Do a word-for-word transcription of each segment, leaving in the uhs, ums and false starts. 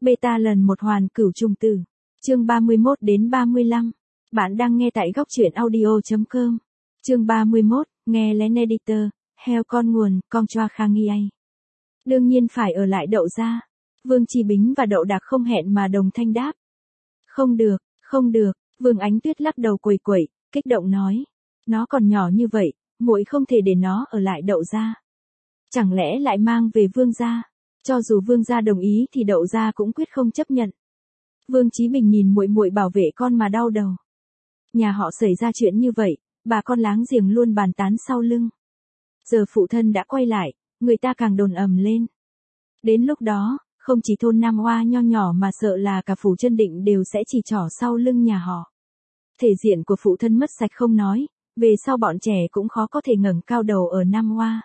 Beta lần một hoàn cửu trùng tử. Chương ba mươi mốt đến ba mươi lăm. Bạn đang nghe tại góc truyện audio chấm com. Chương ba mươi mốt, nghe lén editor, heo con nguồn, con choa khang nghi ai. Đương nhiên phải ở lại Đậu gia. Vương Chi Bính và Đậu Đạc không hẹn mà đồng thanh đáp. Không được, không được, Vương Ánh Tuyết lắc đầu quẩy quẩy, kích động nói. Nó còn nhỏ như vậy, muội không thể để nó ở lại Đậu gia. Chẳng lẽ lại mang về Vương gia? Cho dù Vương gia đồng ý thì Đậu gia cũng quyết không chấp nhận. Vương Chí Bình nhìn muội muội bảo vệ con mà đau đầu. Nhà họ xảy ra chuyện như vậy, bà con láng giềng luôn bàn tán sau lưng. Giờ phụ thân đã quay lại, người ta càng đồn ầm lên. Đến lúc đó, không chỉ thôn Nam Hoa nho nhỏ mà sợ là cả phủ Chân Định đều sẽ chỉ trỏ sau lưng nhà họ. Thể diện của phụ thân mất sạch không nói, về sau bọn trẻ cũng khó có thể ngẩng cao đầu ở Nam Hoa.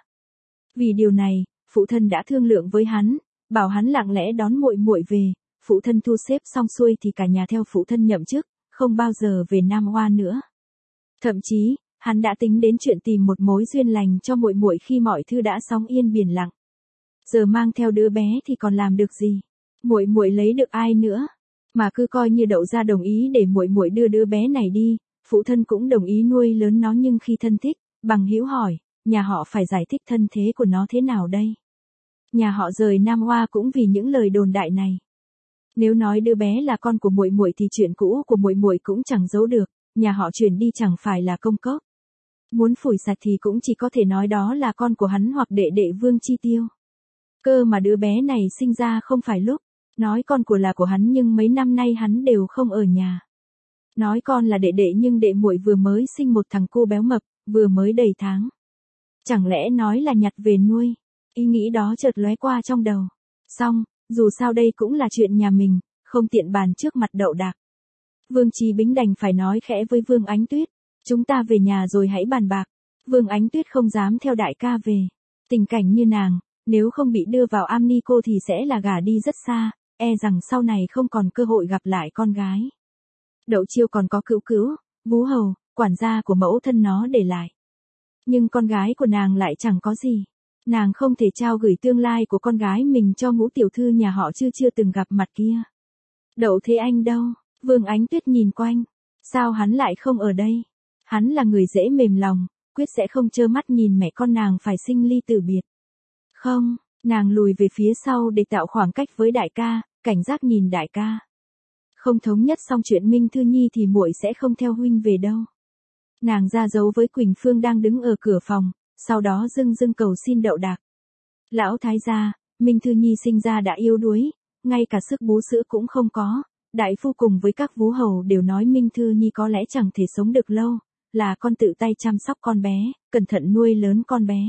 Vì điều này, phụ thân đã thương lượng với hắn, bảo hắn lặng lẽ đón muội muội về, phụ thân thu xếp xong xuôi thì cả nhà theo phụ thân nhậm chức, không bao giờ về Nam Hoa nữa. Thậm chí, hắn đã tính đến chuyện tìm một mối duyên lành cho muội muội khi mọi thứ đã sóng yên biển lặng. Giờ mang theo đứa bé thì còn làm được gì? Muội muội lấy được ai nữa? Mà cứ coi như Đậu gia đồng ý để muội muội đưa đứa bé này đi, phụ thân cũng đồng ý nuôi lớn nó, nhưng khi thân thích, bằng hữu hỏi, nhà họ phải giải thích thân thế của nó thế nào đây? Nhà họ rời Nam Hoa cũng vì những lời đồn đại này. Nếu nói đứa bé là con của muội muội thì chuyện cũ của muội muội cũng chẳng giấu được, nhà họ chuyển đi chẳng phải là công cốc. Muốn phủi sạch thì cũng chỉ có thể nói đó là con của hắn hoặc đệ đệ Vương Chi Tiêu. Cơ mà đứa bé này sinh ra không phải lúc, nói con của là của hắn nhưng mấy năm nay hắn đều không ở nhà. Nói con là đệ đệ nhưng đệ muội vừa mới sinh một thằng cô béo mập, vừa mới đầy tháng. Chẳng lẽ nói là nhặt về nuôi? Ý nghĩ đó chợt lóe qua trong đầu. Xong, dù sao đây cũng là chuyện nhà mình, không tiện bàn trước mặt Đậu Đạc. Vương Chí Bính đành phải nói khẽ với Vương Ánh Tuyết. Chúng ta về nhà rồi hãy bàn bạc. Vương Ánh Tuyết không dám theo đại ca về. Tình cảnh như nàng, nếu không bị đưa vào am ni cô thì sẽ là gả đi rất xa, e rằng sau này không còn cơ hội gặp lại con gái. Đậu Chiêu còn có Cữu Cữu, Vú Hầu, quản gia của mẫu thân nó để lại. Nhưng con gái của nàng lại chẳng có gì. Nàng không thể trao gửi tương lai của con gái mình cho Ngũ tiểu thư nhà họ chưa chưa từng gặp mặt kia. Đậu Thế Anh đâu? Vương Ánh Tuyết nhìn quanh. Sao hắn lại không ở đây? Hắn là người dễ mềm lòng, quyết sẽ không trơ mắt nhìn mẹ con nàng phải sinh ly tử biệt. Không, nàng lùi về phía sau để tạo khoảng cách với đại ca, cảnh giác nhìn đại ca. Không thống nhất xong chuyện Minh Thư Nhi thì muội sẽ không theo huynh về đâu. Nàng ra dấu với Quỳnh Phương đang đứng ở cửa phòng, sau đó dưng dưng cầu xin Đậu Đạc. Lão thái gia, Minh Thư Nhi sinh ra đã yếu đuối, ngay cả sức bú sữa cũng không có. Đại phu cùng với các vú hầu đều nói Minh Thư Nhi có lẽ chẳng thể sống được lâu, là con tự tay chăm sóc con bé, cẩn thận nuôi lớn con bé.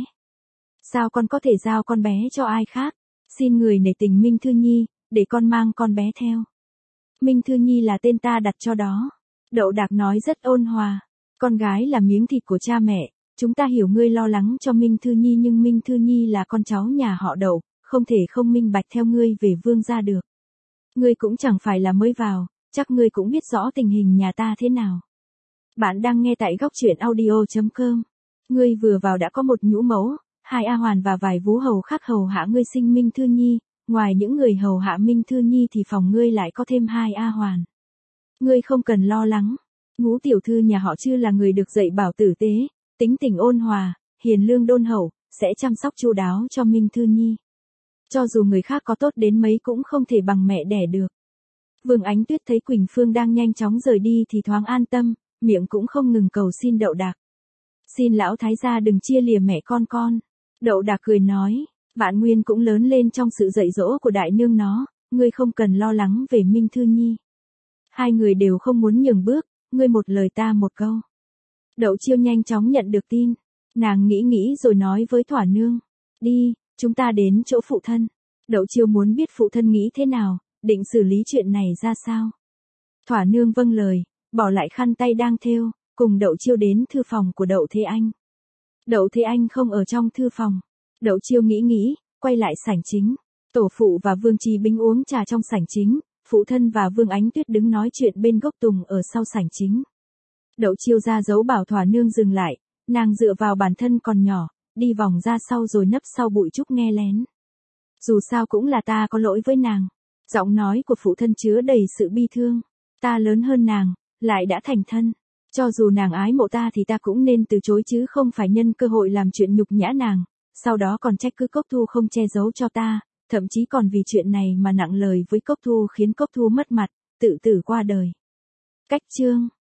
Sao con có thể giao con bé cho ai khác? Xin người nể tình Minh Thư Nhi, để con mang con bé theo. Minh Thư Nhi là tên ta đặt cho đó. Đậu Đạc nói rất ôn hòa. Con gái là miếng thịt của cha mẹ, chúng ta hiểu ngươi lo lắng cho Minh Thư Nhi nhưng Minh Thư Nhi là con cháu nhà họ Đậu, không thể không minh bạch theo ngươi về Vương gia được. Ngươi cũng chẳng phải là mới vào, chắc ngươi cũng biết rõ tình hình nhà ta thế nào. Bạn đang nghe tại góc truyện audio chấm com. Ngươi vừa vào đã có một nhũ mẫu, hai A Hoàn và vài vú hầu khác hầu hạ ngươi sinh Minh Thư Nhi, ngoài những người hầu hạ Minh Thư Nhi thì phòng ngươi lại có thêm hai A Hoàn. Ngươi không cần lo lắng, Ngũ tiểu thư nhà họ Chư là người được dạy bảo tử tế, tính tình ôn hòa, hiền lương đôn hậu, sẽ chăm sóc chu đáo cho Minh Thư Nhi. Cho dù người khác có tốt đến mấy cũng không thể bằng mẹ đẻ được. Vương Ánh Tuyết thấy Quỳnh Phương đang nhanh chóng rời đi thì thoáng an tâm, miệng cũng không ngừng cầu xin Đậu Đạc. Xin lão thái gia đừng chia lìa mẹ con con. Đậu Đạc cười nói, Vạn Nguyên cũng lớn lên trong sự dạy dỗ của đại nương nó, ngươi không cần lo lắng về Minh Thư Nhi. Hai người đều không muốn nhường bước, ngươi một lời ta một câu. Đậu Chiêu nhanh chóng nhận được tin, nàng nghĩ nghĩ rồi nói với Thỏa Nương, đi, chúng ta đến chỗ phụ thân. Đậu Chiêu muốn biết phụ thân nghĩ thế nào, định xử lý chuyện này ra sao. Thỏa Nương vâng lời, bỏ lại khăn tay đang thêu, cùng Đậu Chiêu đến thư phòng của Đậu Thế Anh. Đậu Thế Anh không ở trong thư phòng. Đậu Chiêu nghĩ nghĩ, quay lại sảnh chính. Tổ phụ và Vương Chí Bính uống trà trong sảnh chính, phụ thân và Vương Ánh Tuyết đứng nói chuyện bên gốc tùng ở sau sảnh chính. Đậu Chiêu ra dấu bảo Thỏa Nương dừng lại, nàng dựa vào bản thân còn nhỏ, đi vòng ra sau rồi nấp sau bụi trúc nghe lén. Dù sao cũng là ta có lỗi với nàng. Giọng nói của phụ thân chứa đầy sự bi thương. Ta lớn hơn nàng, lại đã thành thân. Cho dù nàng ái mộ ta thì ta cũng nên từ chối chứ không phải nhân cơ hội làm chuyện nhục nhã nàng, sau đó còn trách cứ Cốc Thu không che giấu cho ta, thậm chí còn vì chuyện này mà nặng lời với Cốc Thu khiến Cốc Thu mất mặt, tự tử qua đời. Cách chương